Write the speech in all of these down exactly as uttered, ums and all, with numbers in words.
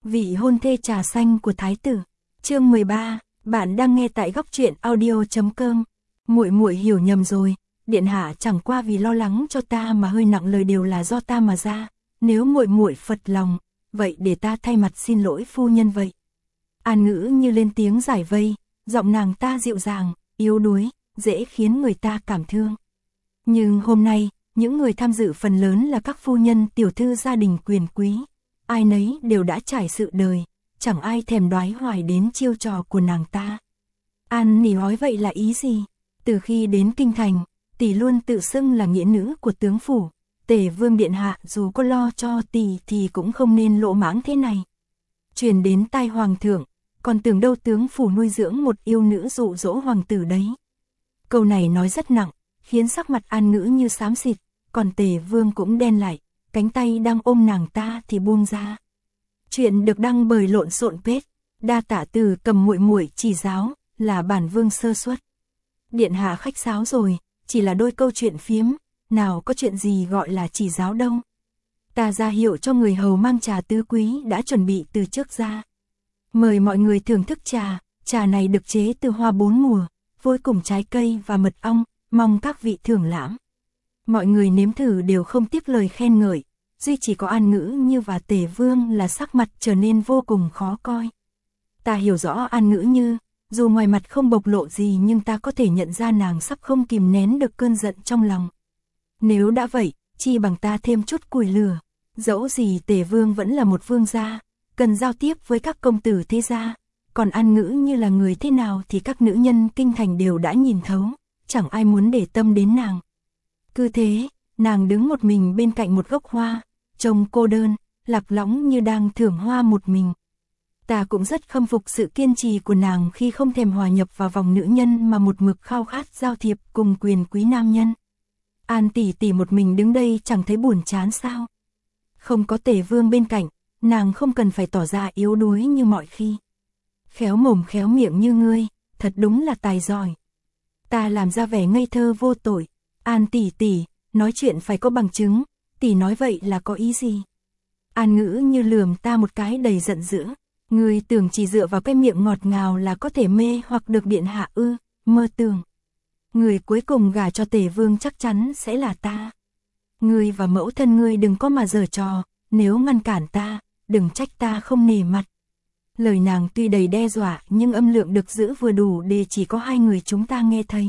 Vị hôn thê trà xanh của thái tử. Chương mười ba, bạn đang nghe tại góc truyện audio chấm com. Muội muội hiểu nhầm rồi, điện hạ chẳng qua vì lo lắng cho ta mà hơi nặng lời đều là do ta mà ra, nếu muội muội phật lòng, vậy để ta thay mặt xin lỗi phu nhân vậy. An Ngữ như lên tiếng giải vây, giọng nàng ta dịu dàng, yếu đuối, dễ khiến người ta cảm thương. Nhưng hôm nay, những người tham dự phần lớn là các phu nhân tiểu thư gia đình quyền quý, ai nấy đều đã trải sự đời, chẳng ai thèm đoái hoài đến chiêu trò của nàng ta. An Nỉ nói vậy là ý gì? Từ khi đến kinh thành, tỷ luôn tự xưng là nghĩa nữ của tướng phủ, Tề Vương điện hạ dù có lo cho tỷ thì cũng không nên lỗ mãng thế này. Truyền đến tai hoàng thượng, còn tưởng đâu tướng phủ nuôi dưỡng một yêu nữ dụ dỗ hoàng tử đấy. Câu này nói rất nặng, khiến sắc mặt An Ngữ như xám xịt, còn Tề Vương cũng đen lại, cánh tay đang ôm nàng ta thì buông ra. Chuyện được đăng bởi Lộn Xộn Page, đa tả Từ Cầm muội muội chỉ giáo, là bản vương sơ suất. Điện hạ khách sáo rồi, chỉ là đôi câu chuyện phiếm, nào có chuyện gì gọi là chỉ giáo đâu. Ta ra hiệu cho người hầu mang trà tứ quý đã chuẩn bị từ trước ra. Mời mọi người thưởng thức trà, trà này được chế từ hoa bốn mùa, vôi cùng trái cây và mật ong, mong các vị thưởng lãm. Mọi người nếm thử đều không tiếc lời khen ngợi, duy chỉ có An Ngữ Như và Tề Vương là sắc mặt trở nên vô cùng khó coi. Ta hiểu rõ An Ngữ Như, dù ngoài mặt không bộc lộ gì nhưng ta có thể nhận ra nàng sắp không kìm nén được cơn giận trong lòng. Nếu đã vậy, chi bằng ta thêm chút củi lửa, dẫu gì Tề Vương vẫn là một vương gia, cần giao tiếp với các công tử thế gia, còn An Ngữ Như là người thế nào thì các nữ nhân kinh thành đều đã nhìn thấu, chẳng ai muốn để tâm đến nàng. Cứ thế, nàng đứng một mình bên cạnh một gốc hoa, trông cô đơn, lạc lõng như đang thưởng hoa một mình. Ta cũng rất khâm phục sự kiên trì của nàng khi không thèm hòa nhập vào vòng nữ nhân mà một mực khao khát giao thiệp cùng quyền quý nam nhân. An tỷ tỷ một mình đứng đây chẳng thấy buồn chán sao? Không có Tề Vương bên cạnh, nàng không cần phải tỏ ra yếu đuối như mọi khi. Khéo mồm khéo miệng như ngươi, thật đúng là tài giỏi. Ta làm ra vẻ ngây thơ vô tội. An tỷ tỷ, nói chuyện phải có bằng chứng, tỷ nói vậy là có ý gì? An Ngữ Như lườm ta một cái đầy giận dữ. Ngươi tưởng chỉ dựa vào cái miệng ngọt ngào là có thể mê hoặc được điện hạ ư? Mơ tưởng. Người cuối cùng gả cho Tề Vương chắc chắn sẽ là ta. Ngươi và mẫu thân ngươi đừng có mà giở trò, nếu ngăn cản ta, đừng trách ta không nể mặt. Lời nàng tuy đầy đe dọa nhưng âm lượng được giữ vừa đủ để chỉ có hai người chúng ta nghe thấy.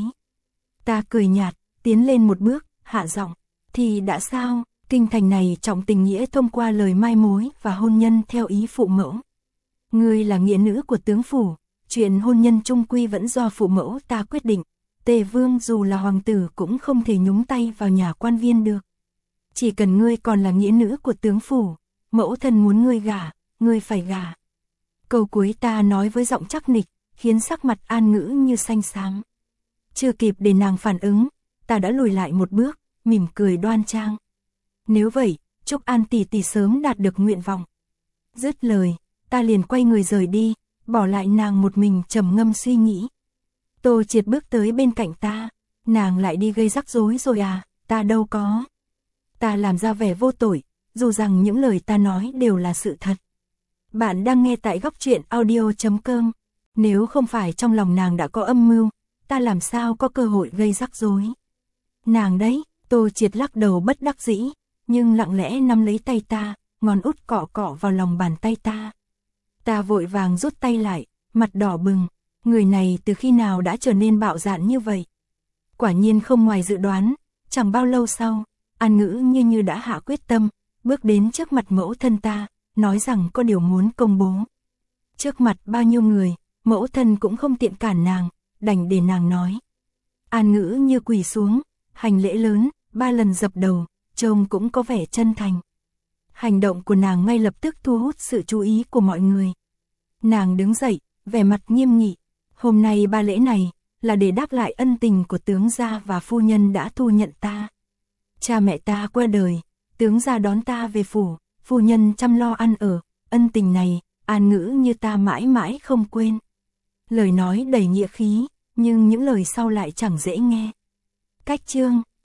Ta cười nhạt, tiến lên một bước, hạ giọng, thì đã sao, kinh thành này trọng tình nghĩa thông qua lời mai mối và hôn nhân theo ý phụ mẫu. Ngươi là nghĩa nữ của tướng phủ, chuyện hôn nhân chung quy vẫn do phụ mẫu ta quyết định. Tề Vương dù là hoàng tử cũng không thể nhúng tay vào nhà quan viên được. Chỉ cần ngươi còn là nghĩa nữ của tướng phủ, mẫu thân muốn ngươi gả, ngươi phải gả. Câu cuối ta nói với giọng chắc nịch, khiến sắc mặt An Ngữ Như xanh xám. Chưa kịp để nàng phản ứng, ta đã lùi lại một bước, mỉm cười đoan trang. Nếu vậy, chúc An tỷ tỷ sớm đạt được nguyện vọng. Dứt lời, ta liền quay người rời đi, bỏ lại nàng một mình trầm ngâm suy nghĩ. Tô Triệt bước tới bên cạnh ta, nàng lại đi gây rắc rối rồi à? Ta đâu có. Ta làm ra vẻ vô tội, dù rằng những lời ta nói đều là sự thật. Bạn đang nghe tại góc truyện audio chấm com. Nếu không phải trong lòng nàng đã có âm mưu, ta làm sao có cơ hội gây rắc rối. Nàng đấy, Tô Triệt lắc đầu bất đắc dĩ, nhưng lặng lẽ nắm lấy tay ta, ngón út cọ cọ vào lòng bàn tay ta. Ta vội vàng rút tay lại, mặt đỏ bừng, người này từ khi nào đã trở nên bạo dạn như vậy. Quả nhiên không ngoài dự đoán, chẳng bao lâu sau, An Ngữ Như như đã hạ quyết tâm, bước đến trước mặt mẫu thân ta, nói rằng có điều muốn công bố. Trước mặt bao nhiêu người, mẫu thân cũng không tiện cản nàng, đành để nàng nói. An Ngữ Như quỳ xuống, hành lễ lớn, ba lần dập đầu, trông cũng có vẻ chân thành. Hành động của nàng ngay lập tức thu hút sự chú ý của mọi người. Nàng đứng dậy, vẻ mặt nghiêm nghị. Hôm nay ba lễ này, là để đáp lại ân tình của tướng gia và phu nhân đã thu nhận ta. Cha mẹ ta qua đời, tướng gia đón ta về phủ, phu nhân chăm lo ăn ở, ân tình này, An Ngữ Như ta mãi mãi không quên. Lời nói đầy nghĩa khí, nhưng những lời sau lại chẳng dễ nghe. Cách chương,